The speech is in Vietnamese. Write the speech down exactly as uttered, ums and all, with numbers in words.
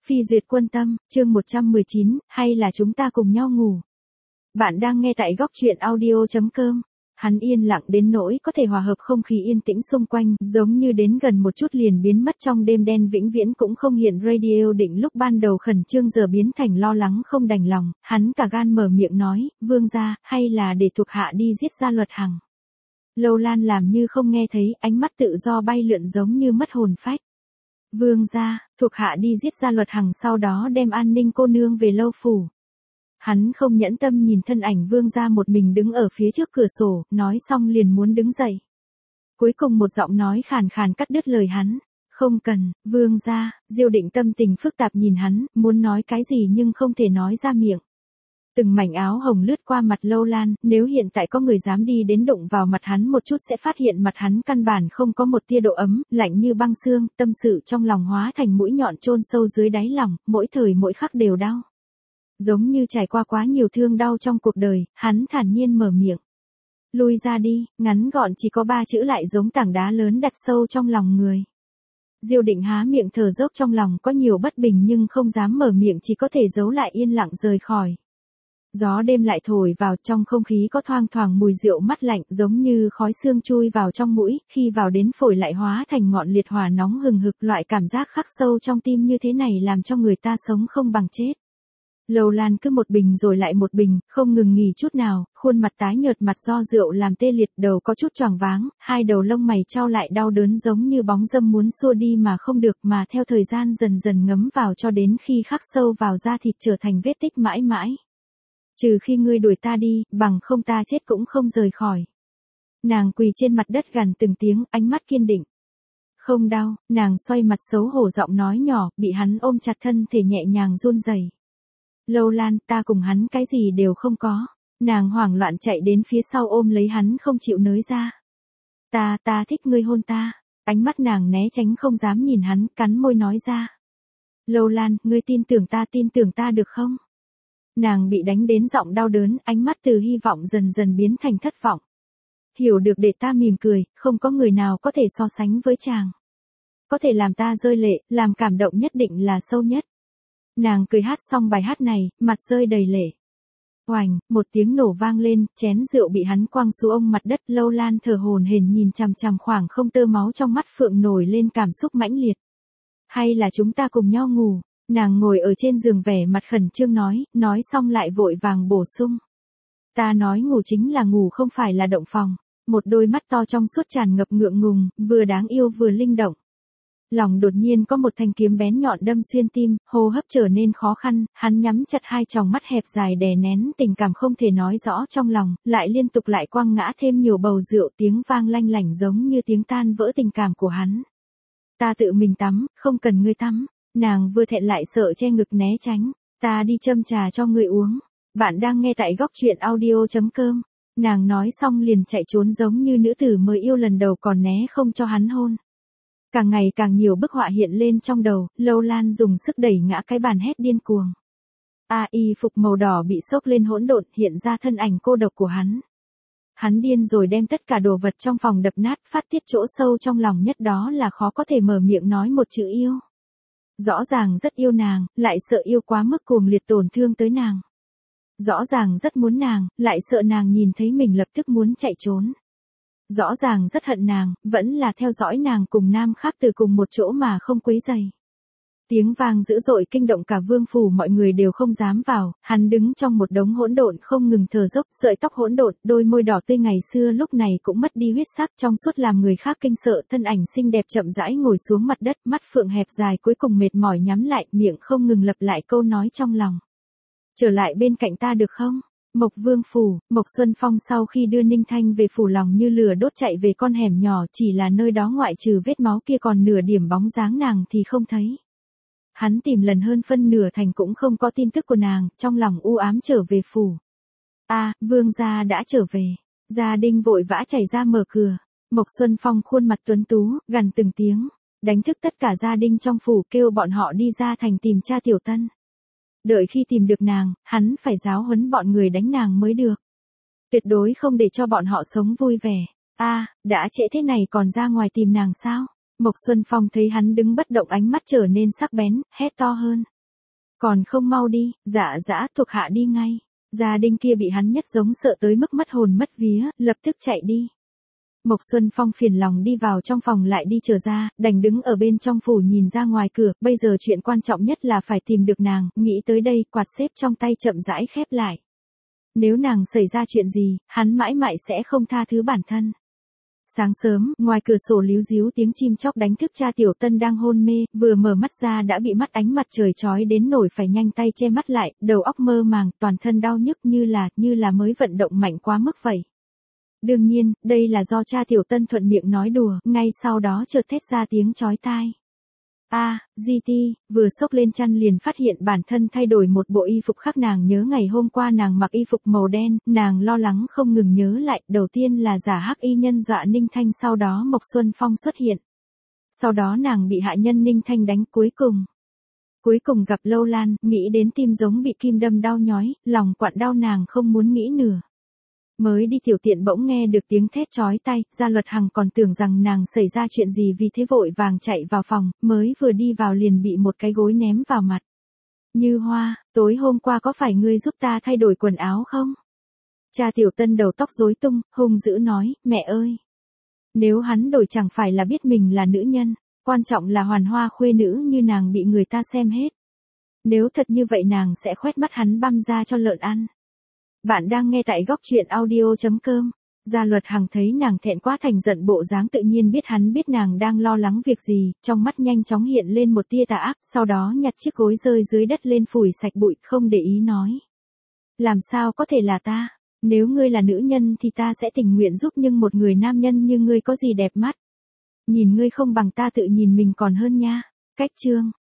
Phi duyệt quân tâm, chương một trăm mười chín, hay là chúng ta cùng nhau ngủ. Bạn đang nghe tại góc truyện audio.com. Hắn yên lặng đến nỗi có thể hòa hợp không khí yên tĩnh xung quanh, giống như đến gần một chút liền biến mất trong đêm đen vĩnh viễn cũng không hiện radio định lúc ban đầu khẩn trương giờ biến thành lo lắng không đành lòng, hắn cả gan mở miệng nói, vương gia, hay là để thuộc hạ đi giết Gia Luật Hằng. Lâu Lan làm như không nghe thấy, ánh mắt tự do bay lượn giống như mất hồn phách. Vương gia, thuộc hạ đi giết Gia Luật Hằng sau đó đem An Ninh cô nương về lâu phủ. Hắn không nhẫn tâm nhìn thân ảnh vương gia một mình đứng ở phía trước cửa sổ, nói xong liền muốn đứng dậy. Cuối cùng một giọng nói khàn khàn cắt đứt lời hắn. Không cần, vương gia. Diêu Định tâm tình phức tạp nhìn hắn, muốn nói cái gì nhưng không thể nói ra miệng. Từng mảnh áo hồng lướt qua mặt Lâu Lan, nếu hiện tại có người dám đi đến đụng vào mặt hắn một chút sẽ phát hiện mặt hắn căn bản không có một tia độ ấm, lạnh như băng xương, tâm sự trong lòng hóa thành mũi nhọn chôn sâu dưới đáy lòng, mỗi thời mỗi khắc đều đau. Giống như trải qua quá nhiều thương đau trong cuộc đời, hắn thản nhiên mở miệng. Lui ra đi, ngắn gọn chỉ có ba chữ lại giống tảng đá lớn đặt sâu trong lòng người. Diêu Định há miệng thở dốc trong lòng có nhiều bất bình nhưng không dám mở miệng chỉ có thể giấu lại yên lặng rời khỏi. Gió đêm lại thổi vào trong không khí có thoang thoảng mùi rượu mát lạnh giống như khói sương chui vào trong mũi, khi vào đến phổi lại hóa thành ngọn liệt hỏa nóng hừng hực loại cảm giác khắc sâu trong tim như thế này làm cho người ta sống không bằng chết. Lâu Lan cứ một bình rồi lại một bình, không ngừng nghỉ chút nào, khuôn mặt tái nhợt mặt do rượu làm tê liệt đầu có chút choáng váng, hai đầu lông mày trao lại đau đớn giống như bóng dâm muốn xua đi mà không được mà theo thời gian dần dần ngấm vào cho đến khi khắc sâu vào da thịt trở thành vết tích mãi mãi. Trừ khi ngươi đuổi ta đi, bằng không ta chết cũng không rời khỏi. Nàng quỳ trên mặt đất gằn từng tiếng, ánh mắt kiên định. Không đau, nàng xoay mặt xấu hổ giọng nói nhỏ, bị hắn ôm chặt thân thể nhẹ nhàng run rẩy. Lâu Lan, ta cùng hắn cái gì đều không có. Nàng hoảng loạn chạy đến phía sau ôm lấy hắn không chịu nới ra. Ta, ta thích ngươi hôn ta. Ánh mắt nàng né tránh không dám nhìn hắn, cắn môi nói ra. Lâu Lan, ngươi tin tưởng ta tin tưởng ta được không? Nàng bị đánh đến giọng đau đớn, ánh mắt từ hy vọng dần dần biến thành thất vọng. Hiểu được để ta mỉm cười, không có người nào có thể so sánh với chàng. Có thể làm ta rơi lệ, làm cảm động nhất định là sâu nhất. Nàng cười hát xong bài hát này, mặt rơi đầy lệ. Oành, một tiếng nổ vang lên, chén rượu bị hắn quăng xuống ông mặt đất. Lâu Lan thở hổn hển nhìn chằm chằm khoảng không tơ máu trong mắt phượng nổi lên cảm xúc mãnh liệt. Hay là chúng ta cùng nhau ngủ? Nàng ngồi ở trên giường vẻ mặt khẩn trương nói, nói xong lại vội vàng bổ sung. Ta nói ngủ chính là ngủ không phải là động phòng. Một đôi mắt to trong suốt tràn ngập ngượng ngùng, vừa đáng yêu vừa linh động. Lòng đột nhiên có một thanh kiếm bén nhọn đâm xuyên tim, hô hấp trở nên khó khăn, hắn nhắm chặt hai tròng mắt hẹp dài đè nén tình cảm không thể nói rõ trong lòng, lại liên tục lại quăng ngã thêm nhiều bầu rượu tiếng vang lanh lảnh giống như tiếng tan vỡ tình cảm của hắn. Ta tự mình tắm, không cần ngươi tắm. Nàng vừa thẹn lại sợ che ngực né tránh. Ta đi châm trà cho ngươi uống. Bạn đang nghe tại góc truyện audio.com. Nàng nói xong liền chạy trốn giống như nữ tử mới yêu lần đầu còn né không cho hắn hôn. Càng ngày càng nhiều bức họa hiện lên trong đầu, Lâu Lan dùng sức đẩy ngã cái bàn hét điên cuồng. A y phục màu đỏ bị xốc lên hỗn độn hiện ra thân ảnh cô độc của hắn. Hắn điên rồi đem tất cả đồ vật trong phòng đập nát phát tiết chỗ sâu trong lòng nhất đó là khó có thể mở miệng nói một chữ yêu. Rõ ràng rất yêu nàng, lại sợ yêu quá mức cuồng liệt tổn thương tới nàng. Rõ ràng rất muốn nàng, lại sợ nàng nhìn thấy mình lập tức muốn chạy trốn. Rõ ràng rất hận nàng, vẫn là theo dõi nàng cùng nam khác từ cùng một chỗ mà không quấy rầy. Tiếng vang dữ dội kinh động cả vương phủ mọi người đều không dám vào, hắn đứng trong một đống hỗn độn không ngừng thở dốc, sợi tóc hỗn độn, đôi môi đỏ tươi ngày xưa lúc này cũng mất đi huyết sắc trong suốt làm người khác kinh sợ, thân ảnh xinh đẹp chậm rãi ngồi xuống mặt đất, mắt phượng hẹp dài cuối cùng mệt mỏi nhắm lại, miệng không ngừng lặp lại câu nói trong lòng. Trở lại bên cạnh ta được không? Mộc Vương phủ, Mộc Xuân Phong sau khi đưa Ninh Thanh về phủ lòng như lửa đốt chạy về con hẻm nhỏ chỉ là nơi đó ngoại trừ vết máu kia còn nửa điểm bóng dáng nàng thì không thấy. Hắn tìm lần hơn phân nửa thành cũng không có tin tức của nàng, trong lòng u ám trở về phủ. A, vương gia đã trở về. Gia Đinh vội vã chạy ra mở cửa. Mộc Xuân Phong khuôn mặt tuấn tú, gằn từng tiếng, đánh thức tất cả gia đình trong phủ kêu bọn họ đi ra thành tìm cha Tiểu Tân. Đợi khi tìm được nàng, hắn phải giáo huấn bọn người đánh nàng mới được. Tuyệt đối không để cho bọn họ sống vui vẻ. A, à, đã trễ thế này còn ra ngoài tìm nàng sao? Mộc Xuân Phong thấy hắn đứng bất động ánh mắt trở nên sắc bén, hét to hơn. Còn không mau đi, dạ dã thuộc hạ đi ngay. Gia đình kia bị hắn nhất giống sợ tới mức mất hồn mất vía, lập tức chạy đi. Mộc Xuân Phong phiền lòng đi vào trong phòng lại đi trở ra, đành đứng ở bên trong phủ nhìn ra ngoài cửa, bây giờ chuyện quan trọng nhất là phải tìm được nàng, nghĩ tới đây, quạt xếp trong tay chậm rãi khép lại. Nếu nàng xảy ra chuyện gì, hắn mãi mãi sẽ không tha thứ bản thân. Sáng sớm, ngoài cửa sổ líu díu tiếng chim chóc đánh thức cha Tiểu Tân đang hôn mê, vừa mở mắt ra đã bị mắt ánh mặt trời chói đến nổi phải nhanh tay che mắt lại, đầu óc mơ màng, toàn thân đau nhức như là, như là mới vận động mạnh quá mức vậy. Đương nhiên, đây là do cha Tiểu Tân thuận miệng nói đùa, ngay sau đó chợt thét ra tiếng chói tai. A, giê tê, vừa xốc lên chăn liền phát hiện bản thân thay đổi một bộ y phục khác nàng nhớ ngày hôm qua nàng mặc y phục màu đen, nàng lo lắng không ngừng nhớ lại, đầu tiên là giả hắc y nhân dọa Ninh Thanh sau đó Mộc Xuân Phong xuất hiện. Sau đó nàng bị hạ nhân Ninh Thanh đánh cuối cùng. Cuối cùng gặp Lâu Lan, nghĩ đến tim giống bị kim đâm đau nhói, lòng quặn đau nàng không muốn nghĩ nữa. Mới đi tiểu tiện bỗng nghe được tiếng thét chói tai, Gia Luật Hằng còn tưởng rằng nàng xảy ra chuyện gì vì thế vội vàng chạy vào phòng, mới vừa đi vào liền bị một cái gối ném vào mặt. Như Hoa, tối hôm qua có phải ngươi giúp ta thay đổi quần áo không? Cha Tiểu Tân đầu tóc rối tung, hung dữ nói, mẹ ơi! Nếu hắn đổi chẳng phải là biết mình là nữ nhân, quan trọng là hoàn hoa khuê nữ như nàng bị người ta xem hết. Nếu thật như vậy nàng sẽ khoét mắt hắn băm ra cho lợn ăn. Bạn đang nghe tại góc truyện audio chấm com. Gia Luật Hằng thấy nàng thẹn quá thành giận bộ dáng tự nhiên biết hắn biết nàng đang lo lắng việc gì, trong mắt nhanh chóng hiện lên một tia tà ác, sau đó nhặt chiếc gối rơi dưới đất lên phủi sạch bụi, không để ý nói. Làm sao có thể là ta? Nếu ngươi là nữ nhân thì ta sẽ tình nguyện giúp, nhưng một người nam nhân như ngươi có gì đẹp mắt? Nhìn ngươi không bằng ta tự nhìn mình còn hơn nha. Cách chương.